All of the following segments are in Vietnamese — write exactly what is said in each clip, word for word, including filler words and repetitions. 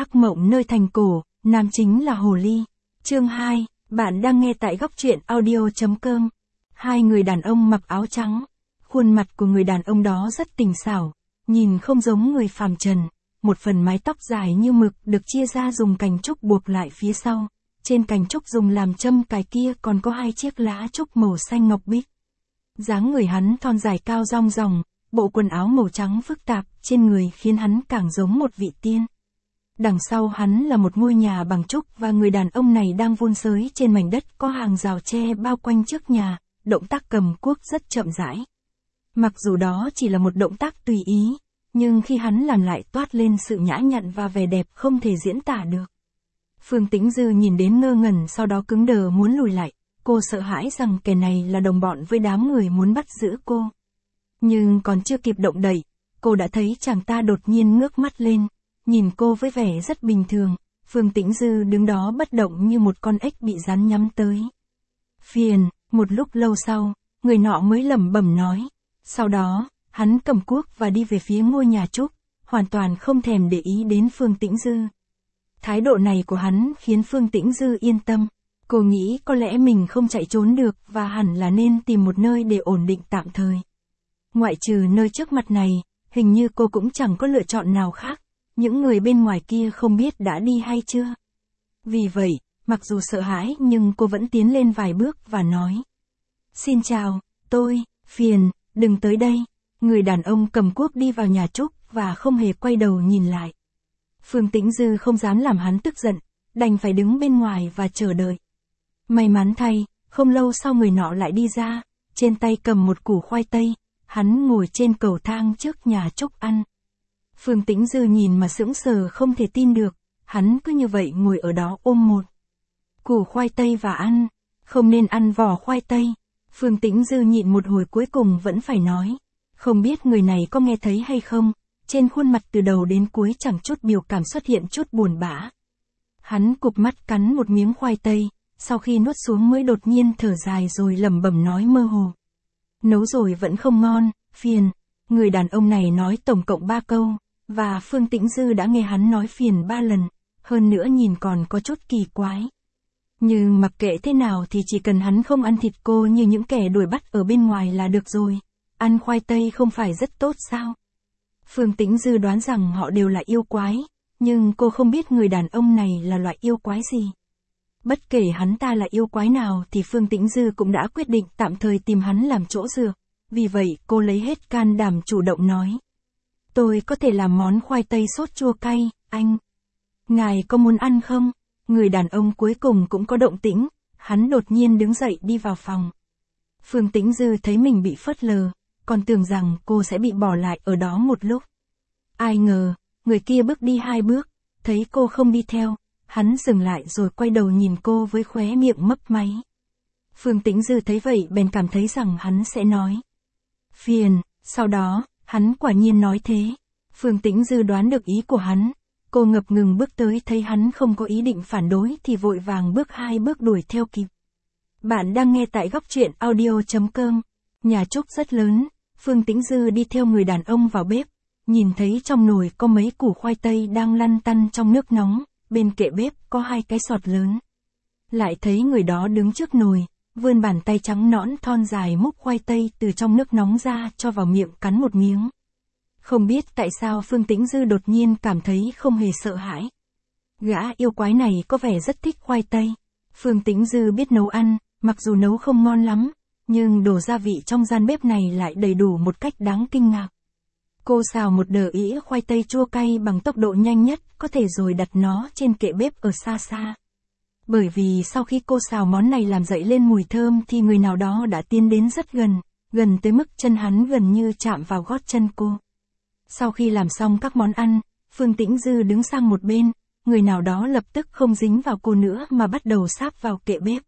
ác mộng nơi thành cổ, nam chính là hồ ly. Chương hai, bạn đang nghe tại góc truyện audio chấm com. Hai người đàn ông mặc áo trắng. Khuôn mặt của người đàn ông đó rất tình xảo, nhìn không giống người phàm trần. Một phần mái tóc dài như mực được chia ra dùng cành trúc buộc lại phía sau. Trên cành trúc dùng làm châm cài kia còn có hai chiếc lá trúc màu xanh ngọc bích. Dáng người hắn thon dài cao rong ròng, bộ quần áo màu trắng phức tạp trên người khiến hắn càng giống một vị tiên. Đằng sau hắn là một ngôi nhà bằng trúc và người đàn ông này đang vun sới trên mảnh đất có hàng rào tre bao quanh trước nhà, động tác cầm cuốc rất chậm rãi. Mặc dù đó chỉ là một động tác tùy ý, nhưng khi hắn làm lại toát lên sự nhã nhặn và vẻ đẹp không thể diễn tả được. Phương Tĩnh Dư nhìn đến ngơ ngẩn, sau đó cứng đờ muốn lùi lại, cô sợ hãi rằng kẻ này là đồng bọn với đám người muốn bắt giữ cô. Nhưng còn chưa kịp động đậy, cô đã thấy chàng ta đột nhiên ngước mắt lên, nhìn cô với vẻ rất bình thường. Phương Tĩnh Dư đứng đó bất động như một con ếch bị rắn nhắm tới. Phiền, một lúc lâu sau, người nọ mới lẩm bẩm nói. Sau đó, hắn cầm cuốc và đi về phía ngôi nhà trúc, hoàn toàn không thèm để ý đến Phương Tĩnh Dư. Thái độ này của hắn khiến Phương Tĩnh Dư yên tâm. Cô nghĩ có lẽ mình không chạy trốn được và hẳn là nên tìm một nơi để ổn định tạm thời. Ngoại trừ nơi trước mặt này, hình như cô cũng chẳng có lựa chọn nào khác. Những người bên ngoài kia không biết đã đi hay chưa. Vì vậy, mặc dù sợ hãi nhưng cô vẫn tiến lên vài bước và nói. Xin chào, tôi, phiền, đừng tới đây. Người đàn ông cầm cuốc đi vào nhà trúc và không hề quay đầu nhìn lại. Phương Tĩnh Dư không dám làm hắn tức giận, đành phải đứng bên ngoài và chờ đợi. May mắn thay, không lâu sau người nọ lại đi ra, trên tay cầm một củ khoai tây, hắn ngồi trên cầu thang trước nhà trúc ăn. Phương Tĩnh Dư nhìn mà sững sờ không thể tin được, hắn cứ như vậy ngồi ở đó ôm một củ khoai tây và ăn, không nên ăn vỏ khoai tây. Phương Tĩnh Dư nhịn một hồi cuối cùng vẫn phải nói, không biết người này có nghe thấy hay không, trên khuôn mặt từ đầu đến cuối chẳng chút biểu cảm xuất hiện chút buồn bã. Hắn cụp mắt cắn một miếng khoai tây, sau khi nuốt xuống mới đột nhiên thở dài rồi lẩm bẩm nói mơ hồ. Nấu rồi vẫn không ngon, phiền. Người đàn ông này nói tổng cộng ba câu, và Phương Tĩnh Dư đã nghe hắn nói phiền ba lần, hơn nữa nhìn còn có chút kỳ quái. Nhưng mặc kệ thế nào thì chỉ cần hắn không ăn thịt cô như những kẻ đuổi bắt ở bên ngoài là được rồi. Ăn khoai tây không phải rất tốt sao? Phương Tĩnh Dư đoán rằng họ đều là yêu quái, nhưng cô không biết người đàn ông này là loại yêu quái gì. Bất kể hắn ta là yêu quái nào thì Phương Tĩnh Dư cũng đã quyết định tạm thời tìm hắn làm chỗ dựa. Vì vậy cô lấy hết can đảm chủ động nói. Tôi có thể làm món khoai tây sốt chua cay, anh. Ngài có muốn ăn không? Người đàn ông cuối cùng cũng có động tĩnh, hắn đột nhiên đứng dậy đi vào phòng. Phương Tĩnh Dư thấy mình bị phớt lờ, còn tưởng rằng cô sẽ bị bỏ lại ở đó một lúc. Ai ngờ, người kia bước đi hai bước, thấy cô không đi theo, hắn dừng lại rồi quay đầu nhìn cô với khóe miệng mấp máy. Phương Tĩnh Dư thấy vậy bèn cảm thấy rằng hắn sẽ nói. Phiền, sau đó, hắn quả nhiên nói thế. Phương Tĩnh Dư đoán được ý của hắn. Cô ngập ngừng bước tới thấy hắn không có ý định phản đối thì vội vàng bước hai bước đuổi theo kịp. Bạn đang nghe tại góc truyện audio chấm com. Nhà trúc rất lớn, Phương Tĩnh Dư đi theo người đàn ông vào bếp, nhìn thấy trong nồi có mấy củ khoai tây đang lăn tăn trong nước nóng, bên kệ bếp có hai cái sọt lớn. Lại thấy người đó đứng trước nồi, vươn bàn tay trắng nõn thon dài múc khoai tây từ trong nước nóng ra cho vào miệng cắn một miếng. Không biết tại sao Phương Tĩnh Dư đột nhiên cảm thấy không hề sợ hãi. Gã yêu quái này có vẻ rất thích khoai tây. Phương Tĩnh Dư biết nấu ăn, mặc dù nấu không ngon lắm, nhưng đồ gia vị trong gian bếp này lại đầy đủ một cách đáng kinh ngạc. Cô xào một đờ ĩa khoai tây chua cay bằng tốc độ nhanh nhất có thể rồi đặt nó trên kệ bếp ở xa xa. Bởi vì sau khi cô xào món này làm dậy lên mùi thơm thì người nào đó đã tiến đến rất gần, gần tới mức chân hắn gần như chạm vào gót chân cô. Sau khi làm xong các món ăn, Phương Tĩnh Dư đứng sang một bên, người nào đó lập tức không dính vào cô nữa mà bắt đầu sáp vào kệ bếp.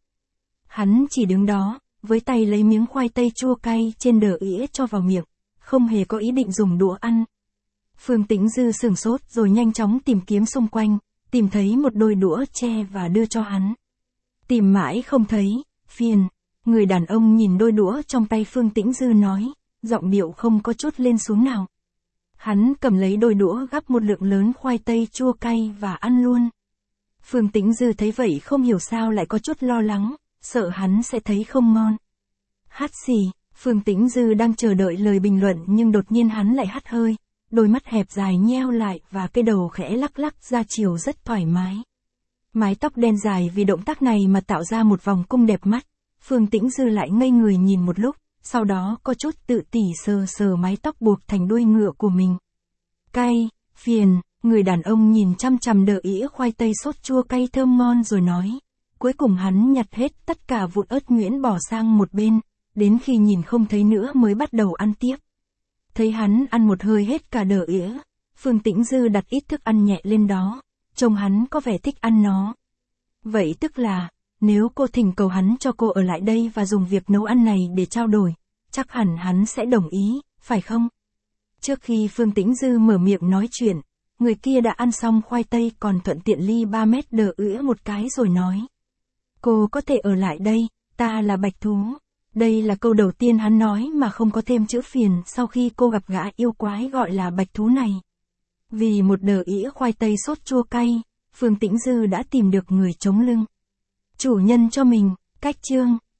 Hắn chỉ đứng đó, với tay lấy miếng khoai tây chua cay trên đờ ĩa cho vào miệng, không hề có ý định dùng đũa ăn. Phương Tĩnh Dư sửng sốt rồi nhanh chóng tìm kiếm xung quanh, tìm thấy một đôi đũa tre và đưa cho hắn. Tìm mãi không thấy, phiền. Người đàn ông nhìn đôi đũa trong tay Phương Tĩnh Dư nói, giọng điệu không có chút lên xuống nào. Hắn cầm lấy đôi đũa gắp một lượng lớn khoai tây chua cay và ăn luôn. Phương Tĩnh Dư thấy vậy không hiểu sao lại có chút lo lắng, sợ hắn sẽ thấy không ngon. Hắt xì, Phương Tĩnh Dư đang chờ đợi lời bình luận nhưng đột nhiên hắn lại hắt hơi, đôi mắt hẹp dài nheo lại và cái đầu khẽ lắc lắc ra chiều rất thoải mái. Mái tóc đen dài vì động tác này mà tạo ra một vòng cung đẹp mắt, Phương Tĩnh Dư lại ngây người nhìn một lúc, sau đó có chút tự tỉ sờ sờ mái tóc buộc thành đuôi ngựa của mình. Cay, phiền, người đàn ông nhìn chăm chằm đờ ĩa khoai tây sốt chua cay thơm ngon rồi nói. Cuối cùng hắn nhặt hết tất cả vụn ớt nhuyễn bỏ sang một bên, đến khi nhìn không thấy nữa mới bắt đầu ăn tiếp. Thấy hắn ăn một hơi hết cả đờ ĩa, Phương Tĩnh Dư đặt ít thức ăn nhẹ lên đó, trông hắn có vẻ thích ăn nó. Vậy tức là, nếu cô thỉnh cầu hắn cho cô ở lại đây và dùng việc nấu ăn này để trao đổi, chắc hẳn hắn sẽ đồng ý, phải không? Trước khi Phương Tĩnh Dư mở miệng nói chuyện, người kia đã ăn xong khoai tây còn thuận tiện ly ba mét đờ ĩa một cái rồi nói. Cô có thể ở lại đây, ta là bạch thú. Đây là câu đầu tiên hắn nói mà không có thêm chữ phiền sau khi cô gặp gã yêu quái gọi là bạch thú này. Vì một đờ ĩa khoai tây sốt chua cay, Phương Tĩnh Dư đã tìm được người chống lưng. Chủ nhân cho mình, cách chương.